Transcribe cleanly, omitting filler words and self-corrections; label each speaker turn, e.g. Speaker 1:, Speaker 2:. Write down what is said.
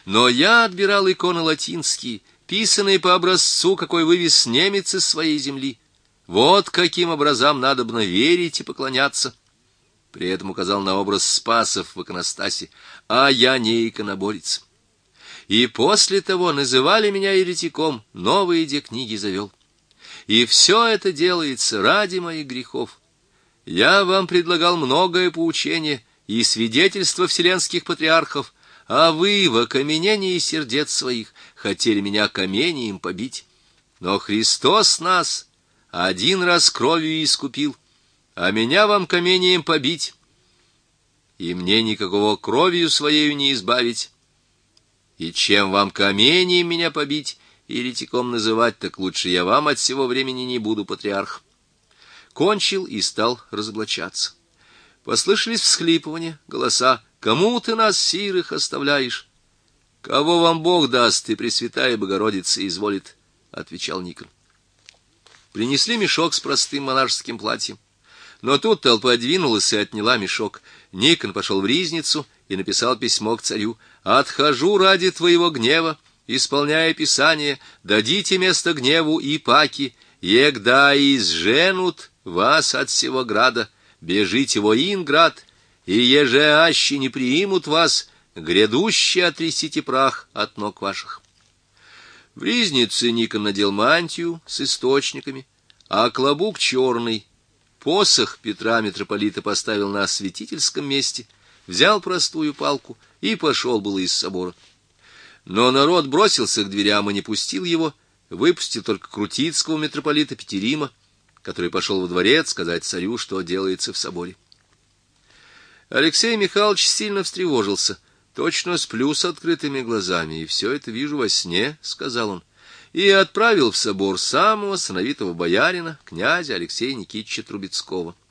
Speaker 1: Но я отбирал иконы латинские, писанные по образцу, какой вывез немец из своей земли. Вот каким образам надобно верить и поклоняться. При этом указал на образ Спасов в иконостасе, а я не иконоборец. И после того называли меня еретиком, новые де книги завел. И все это делается ради моих грехов. Я вам предлагал многое поучение и свидетельство вселенских патриархов, а вы в окаменении сердец своих хотели меня каменьем побить. Но Христос нас один раз кровью искупил, а меня вам каменьем побить, и мне никакого кровью своею не избавить. И чем вам каменьем меня побить, еретиком называть, так лучше я вам от всего времени не буду, патриарх. Кончил и стал разоблачаться. Послышались всхлипывания, голоса: «Кому ты нас, сирых, оставляешь?» «Кого вам Бог даст, и Пресвятая Богородица изволит», — отвечал Никон. Принесли мешок с простым монашеским платьем. Но тут толпа двинулась и отняла мешок. Никон пошел в ризницу и написал письмо к царю: «Отхожу ради твоего гнева, исполняя писание, дадите место гневу и паки, егда изженут вас от сего града, бежите во Инград, и еже аще не приимут вас, грядуще отрясите прах от ног ваших». В ризнице Никон надел мантию с источниками, а клобук черный. Посох Петра митрополита поставил на святительском месте, взял простую палку и пошел было из собора. Но народ бросился к дверям и не пустил его, выпустил только крутицкого митрополита Петерима, который пошел во дворец сказать царю, что делается в соборе. Алексей Михайлович сильно встревожился. «Точно сплю с открытыми глазами, и все это вижу во сне», — сказал он, и отправил в собор самого сановитого боярина, князя Алексея Никитича Трубецкого.